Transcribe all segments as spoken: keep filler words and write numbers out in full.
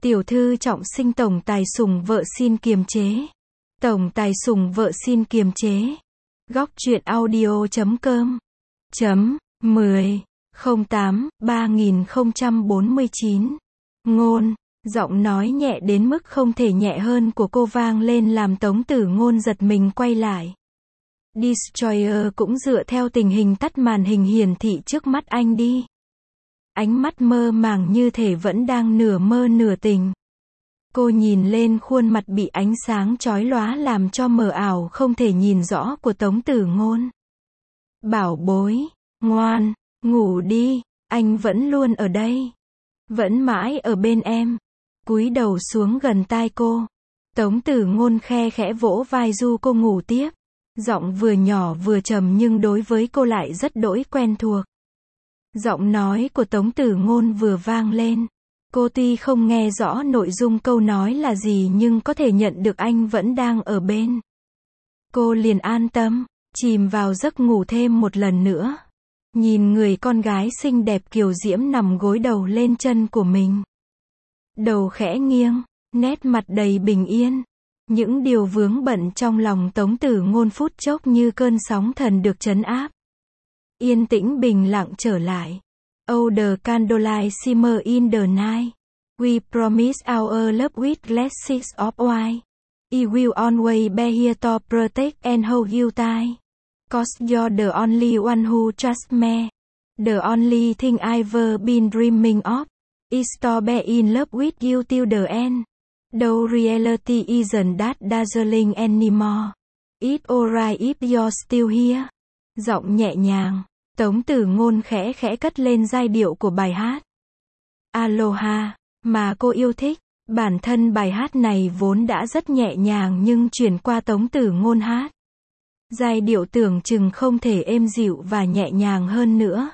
Tiểu thư trọng sinh tổng tài sủng vợ xin kiềm chế. Tổng tài sủng vợ xin kiềm chế. Góc truyện audio chấm com chấm mười không tám ba nghìn không trăm bốn mươi chín. Ngôn, giọng nói nhẹ đến mức không thể nhẹ hơn của cô vang lên làm Tống Tử Ngôn giật mình quay lại. Destroyer cũng dựa theo tình hình tắt màn hình hiển thị trước mắt anh đi. Ánh mắt mơ màng như thể vẫn đang nửa mơ nửa tình. Cô nhìn lên khuôn mặt bị ánh sáng chói lóa làm cho mờ ảo không thể nhìn rõ của Tống Tử Ngôn. Bảo bối, ngoan, ngủ đi, anh vẫn luôn ở đây. Vẫn mãi ở bên em. Cúi đầu xuống gần tai cô. Tống Tử Ngôn khe khẽ vỗ vai du cô ngủ tiếp. Giọng vừa nhỏ vừa trầm nhưng đối với cô lại rất đỗi quen thuộc. Giọng nói của Tống Tử Ngôn vừa vang lên. Cô tuy không nghe rõ nội dung câu nói là gì nhưng có thể nhận được anh vẫn đang ở bên. Cô liền an tâm, chìm vào giấc ngủ thêm một lần nữa. Nhìn người con gái xinh đẹp kiều diễm nằm gối đầu lên chân của mình. Đầu khẽ nghiêng, nét mặt đầy bình yên. Những điều vướng bận trong lòng Tống Tử Ngôn phút chốc như cơn sóng thần được trấn áp. Yên tĩnh bình lặng trở lại. Oh the candlelight shimmer in the night. We promise our love with glasses of wine. I will always be here to protect and hold you tight. Cause you're the only one who trusts me. The only thing I've ever been dreaming of is to be in love with you till the end. Though reality isn't that dazzling anymore. It's alright if you're still here. Giọng nhẹ nhàng, Tống Tử Ngôn khẽ khẽ cất lên giai điệu của bài hát. Aloha, mà cô yêu thích. Bản thân bài hát này vốn đã rất nhẹ nhàng nhưng chuyển qua Tống Tử Ngôn hát. Giai điệu tưởng chừng không thể êm dịu và nhẹ nhàng hơn nữa.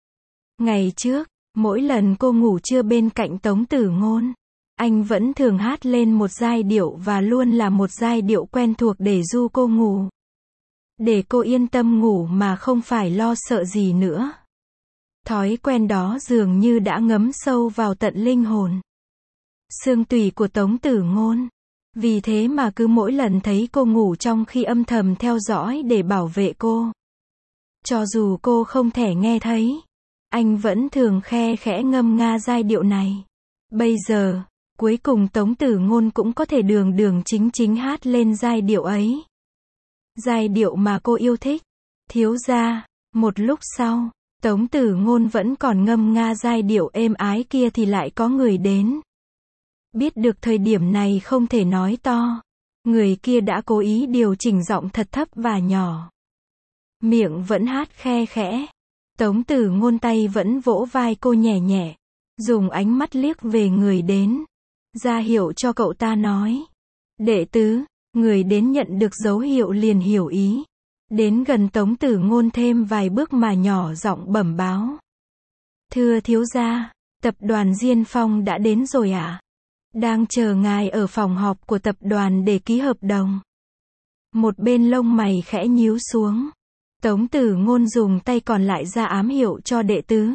Ngày trước, mỗi lần cô ngủ trưa bên cạnh Tống Tử Ngôn, anh vẫn thường hát lên một giai điệu và luôn là một giai điệu quen thuộc để du cô ngủ. Để cô yên tâm ngủ mà không phải lo sợ gì nữa. Thói quen đó dường như đã ngấm sâu vào tận linh hồn, xương tủy của Tống Tử Ngôn. Vì thế mà cứ mỗi lần thấy cô ngủ trong khi âm thầm theo dõi để bảo vệ cô. Cho dù cô không thể nghe thấy, anh vẫn thường khe khẽ ngâm nga giai điệu này. Bây giờ, cuối cùng Tống Tử Ngôn cũng có thể đường đường chính chính hát lên giai điệu ấy. Giai điệu mà cô yêu thích. Thiếu gia. Một lúc sau, Tống Tử Ngôn vẫn còn ngâm nga giai điệu êm ái kia thì lại có người đến. Biết được thời điểm này không thể nói to. Người kia đã cố ý điều chỉnh giọng thật thấp và nhỏ. Miệng vẫn hát khe khẽ. Tống Tử Ngôn tay vẫn vỗ vai cô nhẹ nhẹ. Dùng ánh mắt liếc về người đến. Ra hiệu cho cậu ta nói. Đệ tứ. Người đến nhận được dấu hiệu liền hiểu ý. Đến gần Tống Tử Ngôn thêm vài bước mà nhỏ giọng bẩm báo. Thưa thiếu gia, tập đoàn Diên Phong đã đến rồi ạ. À? Đang chờ ngài ở phòng họp của tập đoàn để ký hợp đồng. Một bên lông mày khẽ nhíu xuống. Tống Tử Ngôn dùng tay còn lại ra ám hiệu cho đệ tứ.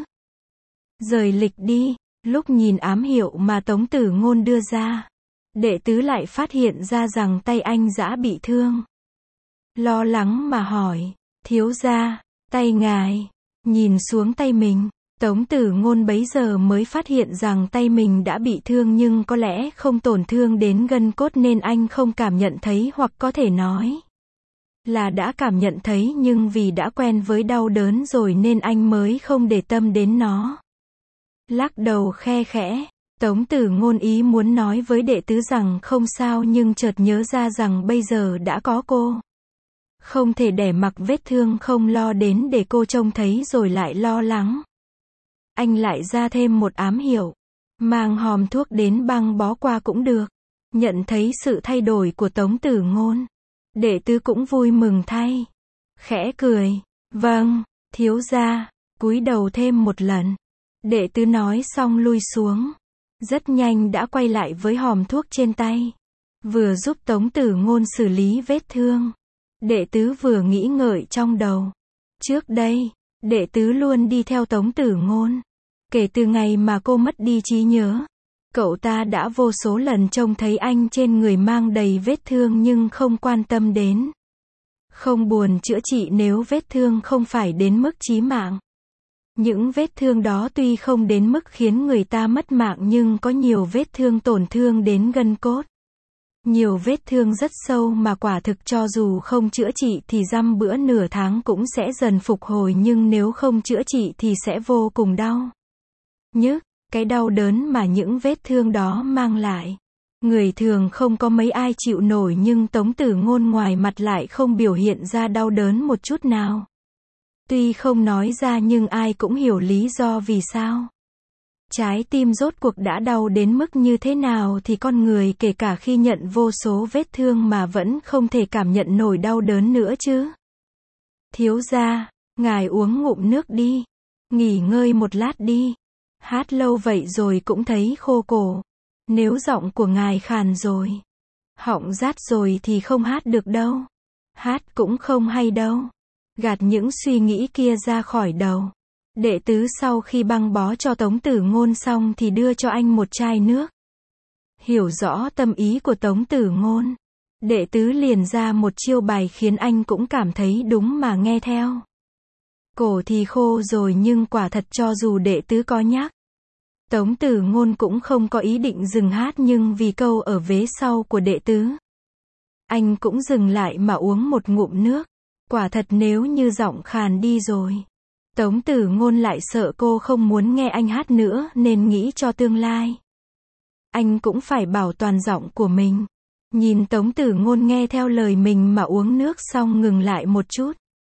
Rời lịch đi. Lúc nhìn ám hiệu mà Tống Tử Ngôn đưa ra, đệ tứ lại phát hiện ra rằng tay anh dã bị thương. Lo lắng mà hỏi, thiếu gia, tay ngài. Nhìn xuống tay mình, Tống Tử Ngôn bấy giờ mới phát hiện rằng tay mình đã bị thương nhưng có lẽ không tổn thương đến gân cốt nên anh không cảm nhận thấy, hoặc có thể nói là đã cảm nhận thấy nhưng vì đã quen với đau đớn rồi nên anh mới không để tâm đến nó. Lắc đầu khe khẽ, Tống Tử Ngôn ý muốn nói với đệ tứ rằng không sao nhưng chợt nhớ ra rằng bây giờ đã có cô. Không thể để mặc vết thương không lo đến để cô trông thấy rồi lại lo lắng. Anh lại ra thêm một ám hiệu. Mang hòm thuốc đến băng bó qua cũng được. Nhận thấy sự thay đổi của Tống Tử Ngôn, đệ tứ cũng vui mừng thay. Khẽ cười. Vâng, thiếu gia. Cúi đầu thêm một lần. Đệ tứ nói xong lui xuống. Rất nhanh đã quay lại với hòm thuốc trên tay. Vừa giúp Tống Tử Ngôn xử lý vết thương. Đệ tứ vừa nghĩ ngợi trong đầu. Trước đây, đệ tứ luôn đi theo Tống Tử Ngôn. Kể từ ngày mà cô mất đi trí nhớ. Cậu ta đã vô số lần trông thấy anh trên người mang đầy vết thương nhưng không quan tâm đến. Không buồn chữa trị nếu vết thương không phải đến mức chí mạng. Những vết thương đó tuy không đến mức khiến người ta mất mạng nhưng có nhiều vết thương tổn thương đến gân cốt. Nhiều vết thương rất sâu mà quả thực cho dù không chữa trị thì dăm bữa nửa tháng cũng sẽ dần phục hồi nhưng nếu không chữa trị thì sẽ vô cùng đau. Nhức, cái đau đớn mà những vết thương đó mang lại. Người thường không có mấy ai chịu nổi nhưng Tống Tử Ngôn ngoài mặt lại không biểu hiện ra đau đớn một chút nào. Tuy không nói ra nhưng ai cũng hiểu lý do vì sao. Trái tim rốt cuộc đã đau đến mức như thế nào thì con người kể cả khi nhận vô số vết thương mà vẫn không thể cảm nhận nổi đau đớn nữa chứ. Thiếu gia, ngài uống ngụm nước đi. Nghỉ ngơi một lát đi. Hát lâu vậy rồi cũng thấy khô cổ. Nếu giọng của ngài khàn rồi, họng rát rồi thì không hát được đâu. Hát cũng không hay đâu. Gạt những suy nghĩ kia ra khỏi đầu. Đệ tứ sau khi băng bó cho Tống Tử Ngôn xong thì đưa cho anh một chai nước. Hiểu rõ tâm ý của Tống Tử Ngôn, đệ tứ liền ra một chiêu bài khiến anh cũng cảm thấy đúng mà nghe theo. Cổ thì khô rồi nhưng quả thật cho dù đệ tứ có nhắc, Tống Tử Ngôn cũng không có ý định dừng hát nhưng vì câu ở vế sau của đệ tứ, anh cũng dừng lại mà uống một ngụm nước. Quả thật nếu như giọng khàn đi rồi, Tống Tử Ngôn lại sợ cô không muốn nghe anh hát nữa nên nghĩ cho tương lai. Anh cũng phải bảo toàn giọng của mình. Nhìn Tống Tử Ngôn nghe theo lời mình mà uống nước xong ngừng lại một chút.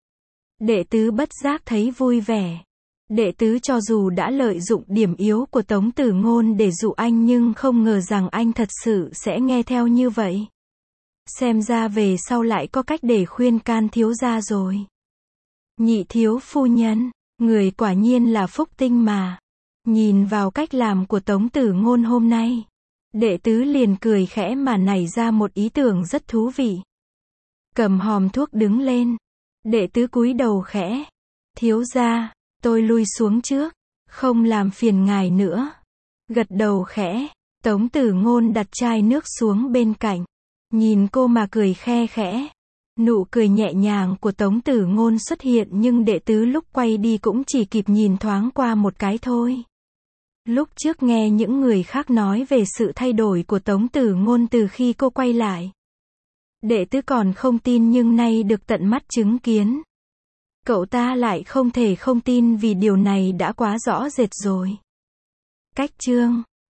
Đệ tứ bất giác thấy vui vẻ. Đệ tứ cho dù đã lợi dụng điểm yếu của Tống Tử Ngôn để dụ anh nhưng không ngờ rằng anh thật sự sẽ nghe theo như vậy. Xem ra về sau lại có cách để khuyên can thiếu gia rồi. Nhị thiếu phu nhân, người quả nhiên là phúc tinh mà. Nhìn vào cách làm của Tống Tử Ngôn hôm nay, đệ tứ liền cười khẽ mà nảy ra một ý tưởng rất thú vị. Cầm hòm thuốc đứng lên. Đệ tứ cúi đầu khẽ. Thiếu gia, tôi lui xuống trước, không làm phiền ngài nữa. Gật đầu khẽ, Tống Tử Ngôn đặt chai nước xuống bên cạnh. Nhìn cô mà cười khe khẽ. Nụ cười nhẹ nhàng của Tống Tử Ngôn xuất hiện nhưng đệ tứ lúc quay đi cũng chỉ kịp nhìn thoáng qua một cái thôi. Lúc trước nghe những người khác nói về sự thay đổi của Tống Tử Ngôn từ khi cô quay lại, đệ tứ còn không tin nhưng nay được tận mắt chứng kiến, cậu ta lại không thể không tin vì điều này đã quá rõ rệt rồi. Cách chương